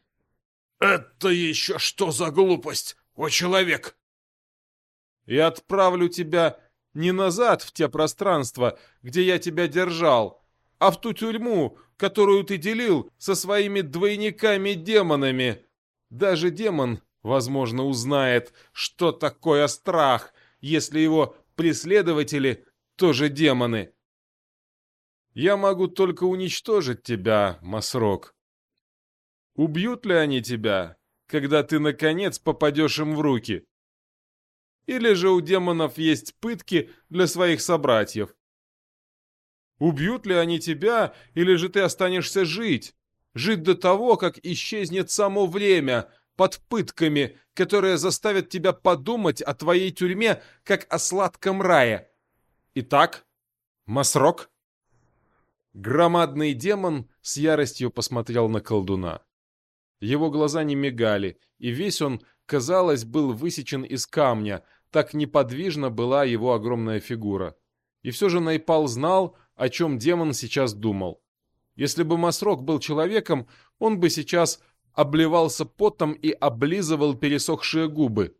«Это еще что за глупость, о человек?» «И отправлю тебя не назад в те пространства, где я тебя держал, а в ту тюрьму, которую ты делил со своими двойниками-демонами. Даже демон, возможно, узнает, что такое страх, если его преследователи тоже демоны. Я могу только уничтожить тебя, Масрок. Убьют ли они тебя, когда ты, наконец, попадешь им в руки? Или же у демонов есть пытки для своих собратьев? Убьют ли они тебя, или же ты останешься жить? Жить до того, как исчезнет само время, под пытками, которые заставят тебя подумать о твоей тюрьме, как о сладком рае. Итак, Масрок?» Громадный демон с яростью посмотрел на колдуна. Его глаза не мигали, и весь он, казалось, был высечен из камня, так неподвижна была его огромная фигура. И все же Найпал знал, о чем демон сейчас думал. Если бы Масрок был человеком, он бы сейчас обливался потом и облизывал пересохшие губы.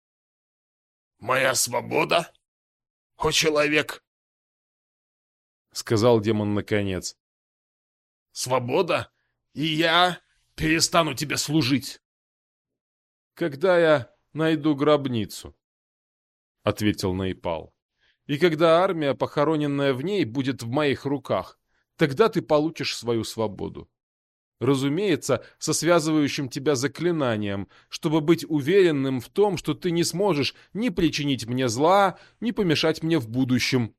«Моя свобода? О человек!» сказал демон наконец. «Свобода? И я перестану тебе служить!» «Когда я найду гробницу», — ответил Нейпал. «И когда армия, похороненная в ней, будет в моих руках, тогда ты получишь свою свободу. Разумеется, со связывающим тебя заклинанием, чтобы быть уверенным в том, что ты не сможешь ни причинить мне зла, ни помешать мне в будущем».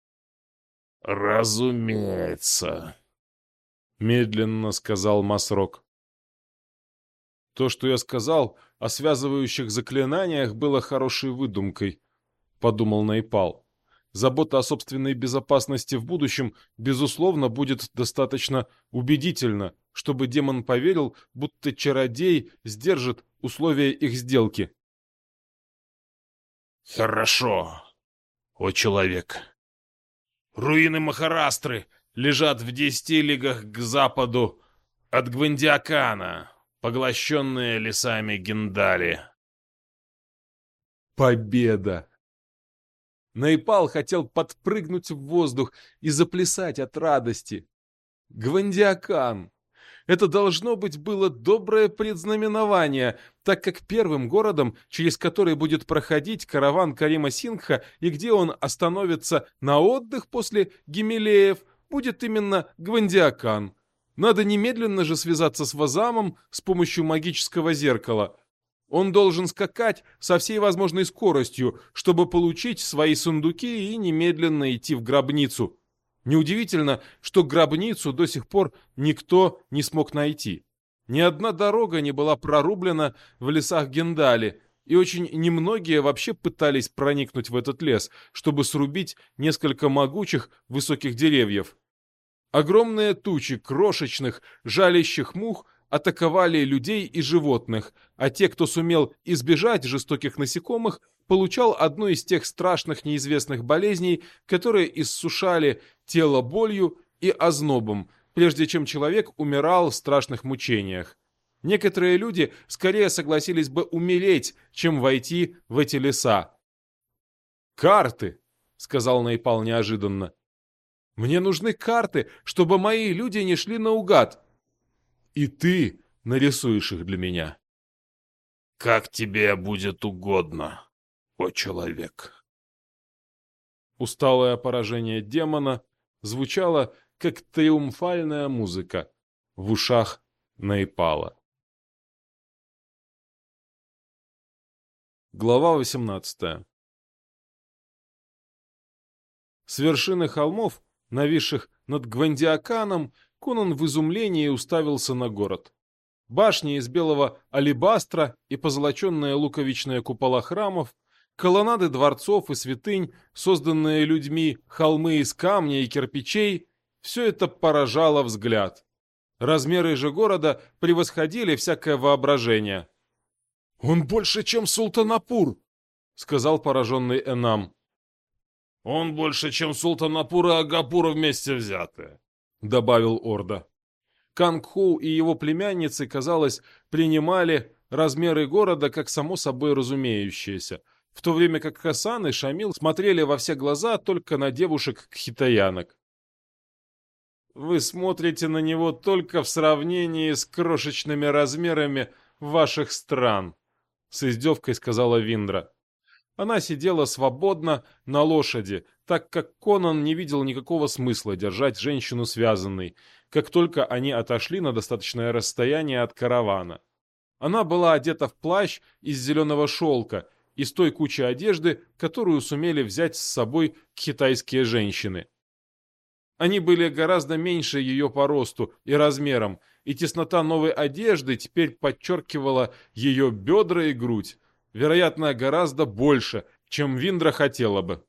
«Разумеется», — медленно сказал Масрок. «То, что я сказал о связывающих заклинаниях, было хорошей выдумкой», — подумал Нейпал. «Забота о собственной безопасности в будущем, безусловно, будет достаточно убедительна, чтобы демон поверил, будто чародей сдержит условия их сделки». «Хорошо, о человек. Руины Махарастры лежат в 10 лигах к западу от Гвандиакана, поглощенные лесами Гиндали». Победа! Нейпал хотел подпрыгнуть в воздух и заплясать от радости. Гвандиакан! Это должно быть было доброе предзнаменование, так как первым городом, через который будет проходить караван Карима Сингха и где он остановится на отдых после Гимелеев, будет именно Гвандиакан. Надо немедленно же связаться с Вазамом с помощью магического зеркала. Он должен скакать со всей возможной скоростью, чтобы получить свои сундуки и немедленно идти в гробницу. Неудивительно, что гробницу до сих пор никто не смог найти. Ни одна дорога не была прорублена в лесах Гиндали, и очень немногие вообще пытались проникнуть в этот лес, чтобы срубить несколько могучих высоких деревьев. Огромные тучи крошечных, жалящих мух атаковали людей и животных, а те, кто сумел избежать жестоких насекомых, получал одну из тех страшных неизвестных болезней, которые иссушали тело болью и ознобом, прежде чем человек умирал в страшных мучениях. Некоторые люди скорее согласились бы умереть, чем войти в эти леса. «Карты!» — сказал Нейпал неожиданно. «Мне нужны карты, чтобы мои люди не шли наугад. И ты нарисуешь их для меня». «Как тебе будет угодно, о человек». Усталое поражение демона звучало, как триумфальная музыка в ушах Нейпала. Глава 18. С вершины холмов, нависших над Гвандиаканом, Конан в изумлении уставился на город. Башни из белого алебастра и позолоченные луковичные купола храмов, колоннады дворцов и святынь, созданные людьми, холмы из камня и кирпичей — все это поражало взгляд. Размеры же города превосходили всякое воображение. «Он больше, чем Султанапур!» — сказал пораженный Энам. «Он больше, чем Султанапур и Агапур вместе взятые», — добавил Орда. Кангху и его племянницы, казалось, принимали размеры города как само собой разумеющееся, в то время как Хасан и Шамил смотрели во все глаза только на девушек-кхитаянок. «Вы смотрите на него только в сравнении с крошечными размерами ваших стран», — с издевкой сказала Виндра. Она сидела свободно на лошади, так как Конан не видел никакого смысла держать женщину связанной, как только они отошли на достаточное расстояние от каравана. Она была одета в плащ из зеленого шелка, из той кучи одежды, которую сумели взять с собой китайские женщины. Они были гораздо меньше ее по росту и размерам, и теснота новой одежды теперь подчеркивала ее бедра и грудь, вероятно, гораздо больше, чем Виндра хотела бы.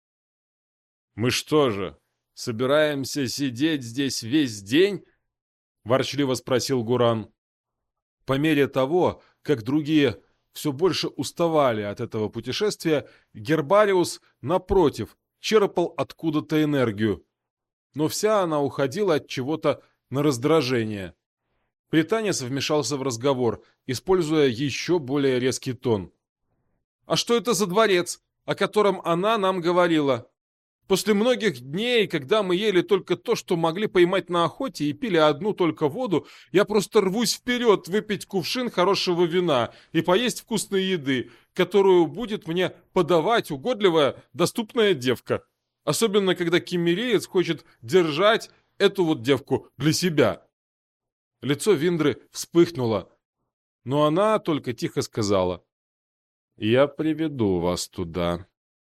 «Мы что же, собираемся сидеть здесь весь день?» — ворчливо спросил Гуран. По мере того, как другие все больше уставали от этого путешествия, Гербариус, напротив, черпал откуда-то энергию. Но вся она уходила от чего-то на раздражение. Британец вмешался в разговор, используя еще более резкий тон. «А что это за дворец, о котором она нам говорила?» После многих дней, когда мы ели только то, что могли поймать на охоте, и пили одну только воду, я просто рвусь вперед выпить кувшин хорошего вина и поесть вкусной еды, которую будет мне подавать угодливая, доступная девка. Особенно, когда киммереец хочет держать эту вот девку для себя. Лицо Виндры вспыхнуло, но она только тихо сказала: «Я приведу вас туда».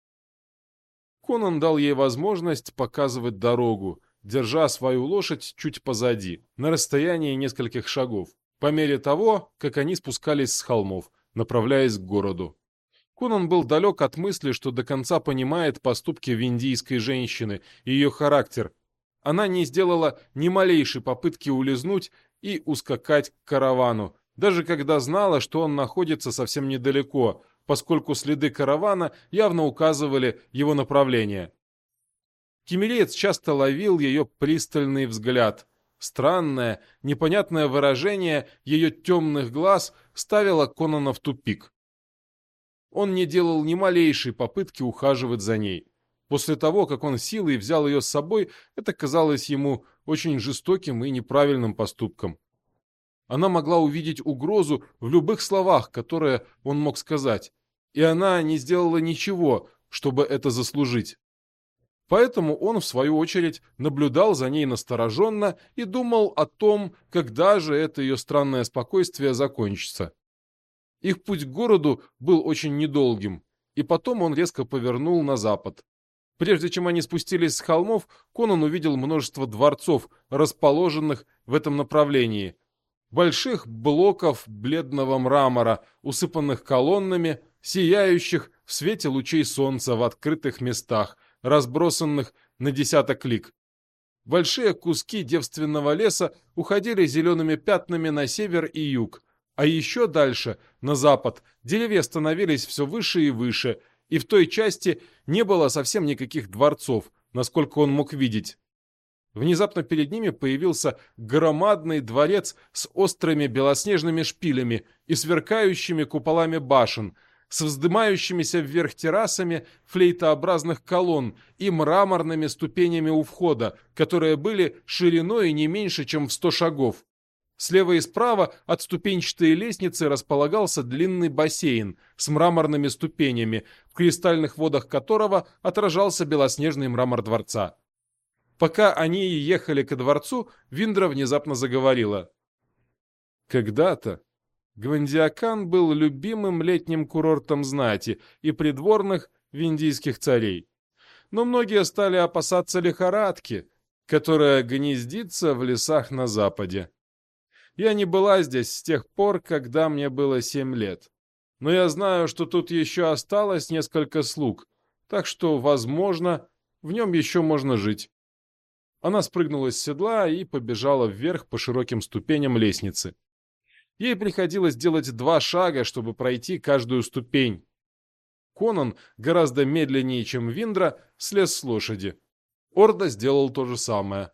Конан дал ей возможность показывать дорогу, держа свою лошадь чуть позади, на расстоянии нескольких шагов, по мере того, как они спускались с холмов, направляясь к городу. Конан был далек от мысли, что до конца понимает поступки виндийской женщины и ее характер. Она не сделала ни малейшей попытки улизнуть и ускакать к каравану, даже когда знала, что он находится совсем недалеко, поскольку следы каравана явно указывали его направление. Киммереец часто ловил ее пристальный взгляд. Странное, непонятное выражение ее темных глаз ставило Конана в тупик. Он не делал ни малейшей попытки ухаживать за ней. После того, как он силой взял ее с собой, это казалось ему очень жестоким и неправильным поступком. Она могла увидеть угрозу в любых словах, которые он мог сказать, и она не сделала ничего, чтобы это заслужить. Поэтому он, в свою очередь, наблюдал за ней настороженно и думал о том, когда же это ее странное спокойствие закончится. Их путь к городу был очень недолгим, и потом он резко повернул на запад. Прежде чем они спустились с холмов, Конан увидел множество дворцов, расположенных в этом направлении. Больших блоков бледного мрамора, усыпанных колоннами, сияющих в свете лучей солнца в открытых местах, разбросанных на десяток лиг. Большие куски девственного леса уходили зелеными пятнами на север и юг, а еще дальше, на запад, деревья становились все выше и выше, и в той части не было совсем никаких дворцов, насколько он мог видеть. Внезапно перед ними появился громадный дворец с острыми белоснежными шпилями и сверкающими куполами башен, с вздымающимися вверх террасами флейтообразных колонн и мраморными ступенями у входа, которые были шириной не меньше, чем в 100 шагов. Слева и справа от ступенчатой лестницы располагался длинный бассейн с мраморными ступенями, в кристальных водах которого отражался белоснежный мрамор дворца. Пока они ехали ко дворцу, Виндра внезапно заговорила. Когда-то Гвандиакан был любимым летним курортом знати и придворных виндийских царей. Но многие стали опасаться лихорадки, которая гнездится в лесах на западе. Я не была здесь с тех пор, когда мне было 7 лет. Но я знаю, что тут еще осталось несколько слуг, так что, возможно, в нем еще можно жить. Она спрыгнула с седла и побежала вверх по широким ступеням лестницы. Ей приходилось делать 2 шага, чтобы пройти каждую ступень. Конан, гораздо медленнее, чем Виндра, слез с лошади. Орда сделал то же самое.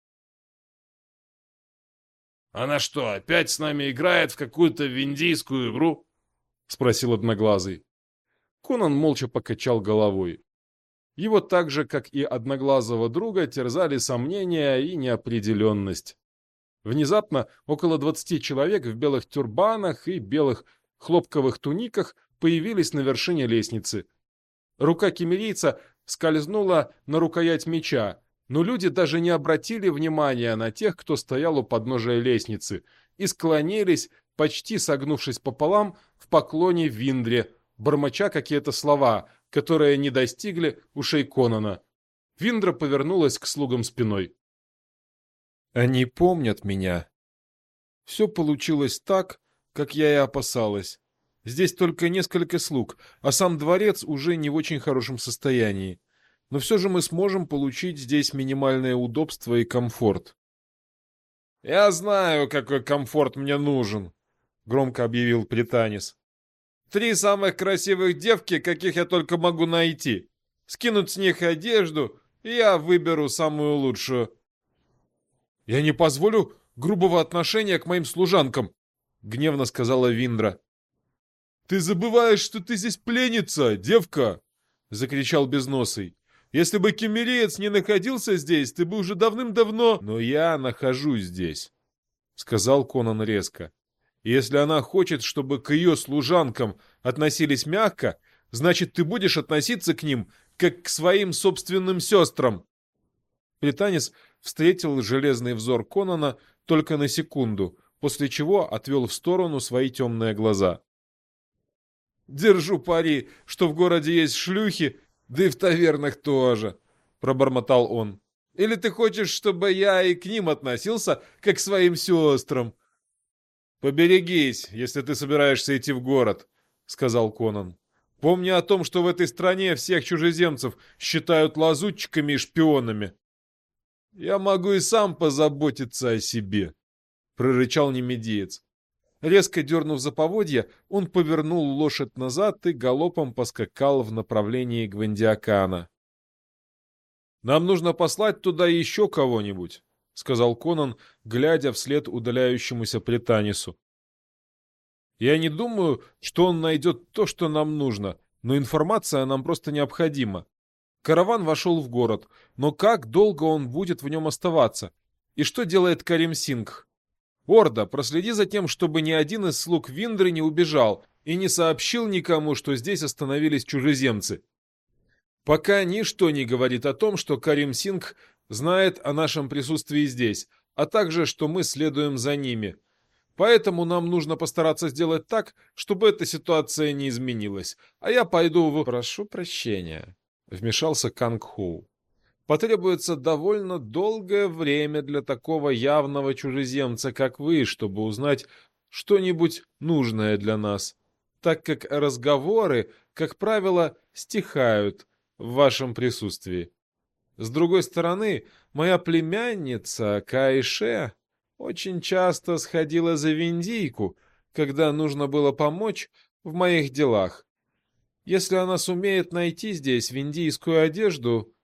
«Она что, опять с нами играет в какую-то виндийскую игру?» — спросил Одноглазый. Конан молча покачал головой. Его так же, как и одноглазого друга, терзали сомнения и неопределенность. Внезапно около 20 человек в белых тюрбанах и белых хлопковых туниках появились на вершине лестницы. Рука киммерийца скользнула на рукоять меча, но люди даже не обратили внимания на тех, кто стоял у подножия лестницы, и склонились, почти согнувшись пополам, в поклоне Виндре, бормоча какие-то слова, которые не достигли ушей Конана. Виндра повернулась к слугам спиной. «Они помнят меня. Все получилось так, как я и опасалась. Здесь только несколько слуг, а сам дворец уже не в очень хорошем состоянии. Но все же мы сможем получить здесь минимальное удобство и комфорт». «Я знаю, какой комфорт мне нужен», — громко объявил Пританис. 3 самых красивых девки, каких я только могу найти. Скинуть с них одежду, и я выберу самую лучшую». «Я не позволю грубого отношения к моим служанкам», — гневно сказала Виндра. «Ты забываешь, что ты здесь пленница, девка!» — закричал Безносый. Если бы кемериец не находился здесь, ты бы уже давным-давно... Но я нахожусь здесь, сказал Конан резко. Если она хочет, чтобы к ее служанкам относились мягко, значит, ты будешь относиться к ним, как к своим собственным сестрам. Британец встретил железный взор Конана только на секунду, после чего отвел в сторону свои темные глаза. «Держу пари, что в городе есть шлюхи, да и в тавернах тоже», — пробормотал он. «Или ты хочешь, чтобы я и к ним относился, как к своим сестрам?» «Поберегись, если ты собираешься идти в город», — сказал Конан. «Помни о том, что в этой стране всех чужеземцев считают лазутчиками и шпионами». «Я могу и сам позаботиться о себе», — прорычал немедиец. Резко дернув за поводья, он повернул лошадь назад и галопом поскакал в направлении Гвандиакана. «Нам нужно послать туда еще кого-нибудь», — сказал Конан, глядя вслед удаляющемуся Пританису. «Я не думаю, что он найдет то, что нам нужно, но информация нам просто необходима. Караван вошел в город, но как долго он будет в нем оставаться? И что делает Карим Сингх? Орда, проследи за тем, чтобы ни один из слуг Виндры не убежал и не сообщил никому, что здесь остановились чужеземцы. Пока ничто не говорит о том, что Карим Сингх знает о нашем присутствии здесь, а также, что мы следуем за ними. Поэтому нам нужно постараться сделать так, чтобы эта ситуация не изменилась. А я пойду в... Прошу прощения, вмешался Канг Хоу. Потребуется довольно долгое время для такого явного чужеземца, как вы, чтобы узнать что-нибудь нужное для нас, так как разговоры, как правило, стихают в вашем присутствии. С другой стороны, моя племянница Кайше очень часто сходила за Виндийку, когда нужно было помочь в моих делах. Если она сумеет найти здесь виндийскую одежду...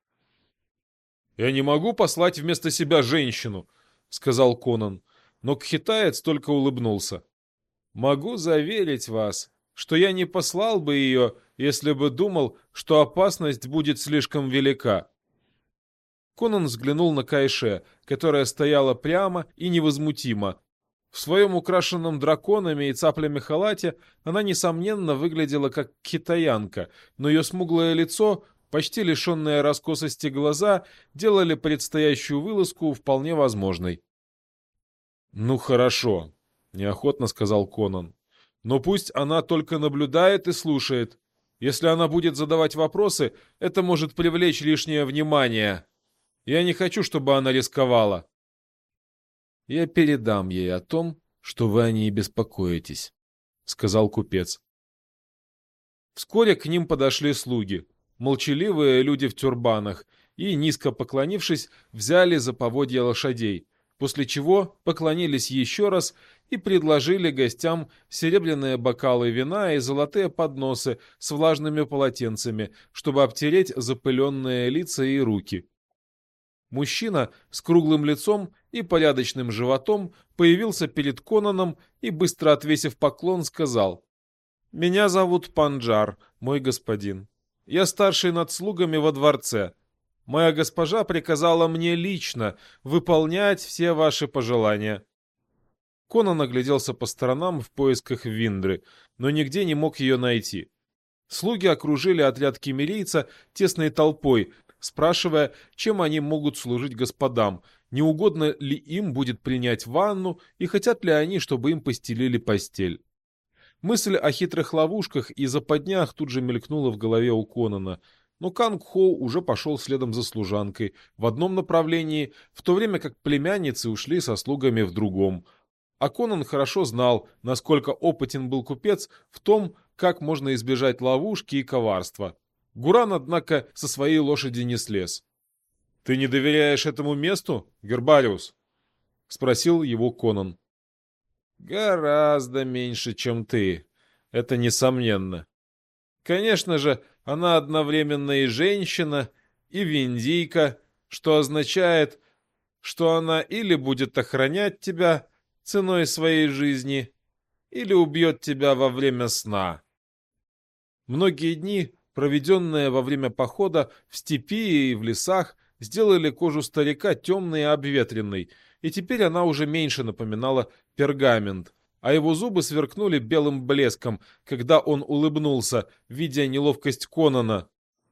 «Я не могу послать вместо себя женщину», — сказал Конан, но кхитаец только улыбнулся. «Могу заверить вас, что я не послал бы ее, если бы думал, что опасность будет слишком велика». Конан взглянул на Кайше, которая стояла прямо и невозмутимо. В своем украшенном драконами и цаплями халате она, несомненно, выглядела как китаянка, но ее смуглое лицо, почти лишенные раскосости глаза, делали предстоящую вылазку вполне возможной. «Ну хорошо», — неохотно сказал Конан. «Но пусть она только наблюдает и слушает. Если она будет задавать вопросы, это может привлечь лишнее внимание. Я не хочу, чтобы она рисковала». «Я передам ей о том, что вы о ней беспокоитесь», — сказал купец. Вскоре к ним подошли слуги, молчаливые люди в тюрбанах, и, низко поклонившись, взяли за поводья лошадей, после чего поклонились еще раз и предложили гостям серебряные бокалы вина и золотые подносы с влажными полотенцами, чтобы обтереть запыленные лица и руки. Мужчина с круглым лицом и порядочным животом появился перед Конаном и, быстро отвесив поклон, сказал: «Меня зовут Панджар, мой господин. Я старший над слугами во дворце. Моя госпожа приказала мне лично выполнять все ваши пожелания». Конан огляделся по сторонам в поисках Виндры, но нигде не мог ее найти. Слуги окружили отряд кемерийца тесной толпой, спрашивая, чем они могут служить господам, не угодно ли им будет принять ванну и хотят ли они, чтобы им постелили постель. Мысль о хитрых ловушках и западнях тут же мелькнула в голове у Конана, но Канг Хоу уже пошел следом за служанкой в одном направлении, в то время как племянницы ушли со слугами в другом. А Конан хорошо знал, насколько опытен был купец в том, как можно избежать ловушки и коварства. Гуран, однако, со своей лошади не слез. «Ты не доверяешь этому месту, Гербариус?» — спросил его Конан. «Гораздо меньше, чем ты. Это несомненно. Конечно же, она одновременно и женщина, и виндийка, что означает, что она или будет охранять тебя ценой своей жизни, или убьет тебя во время сна. Многие дни проведенные во время похода в степи и в лесах, сделали кожу старика темной и обветренной, и теперь она уже меньше напоминала пергамент, а его зубы сверкнули белым блеском, когда он улыбнулся, видя неловкость Конана.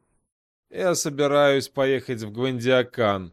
«Я собираюсь поехать в Гвандиакан.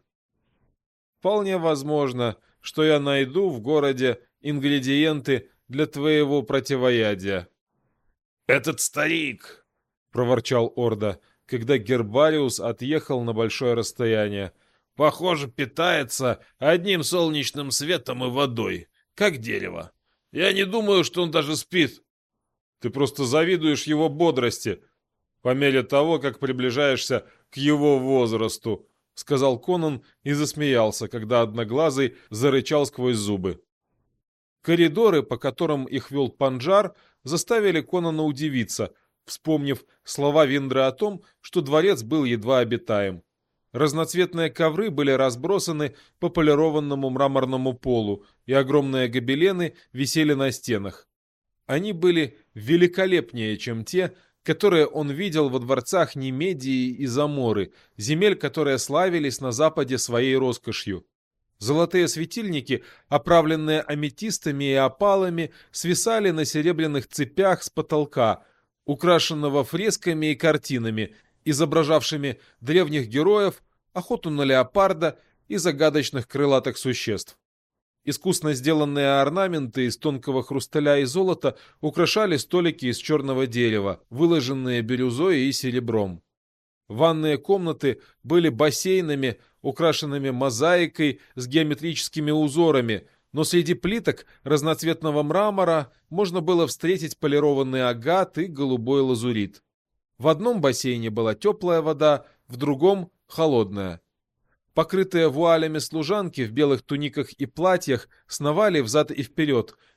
Вполне возможно, что я найду в городе ингредиенты для твоего противоядия». «Этот старик!» — проворчал Орда, когда Гербариус отъехал на большое расстояние. «Похоже, питается одним солнечным светом и водой, как дерево. Я не думаю, что он даже спит». «Ты просто завидуешь его бодрости, по мере того, как приближаешься к его возрасту», — сказал Конан и засмеялся, когда Одноглазый зарычал сквозь зубы. Коридоры, по которым их вел Панджар, заставили Конана удивиться, вспомнив слова Виндры о том, что дворец был едва обитаем. Разноцветные ковры были разбросаны по полированному мраморному полу, и огромные гобелены висели на стенах. Они были великолепнее, чем те, которые он видел во дворцах Немедии и Заморы, земель, которые славились на западе своей роскошью. Золотые светильники, оправленные аметистами и опалами, свисали на серебряных цепях с потолка, украшенного фресками и картинами, изображавшими древних героев, охоту на леопарда и загадочных крылатых существ. Искусно сделанные орнаменты из тонкого хрусталя и золота украшали столики из черного дерева, выложенные бирюзой и серебром. Ванные комнаты были бассейнами, украшенными мозаикой с геометрическими узорами, но среди плиток разноцветного мрамора можно было встретить полированный агат и голубой лазурит. В одном бассейне была теплая вода, в другом — холодная. Покрытые вуалями служанки в белых туниках и платьях сновали взад и вперед,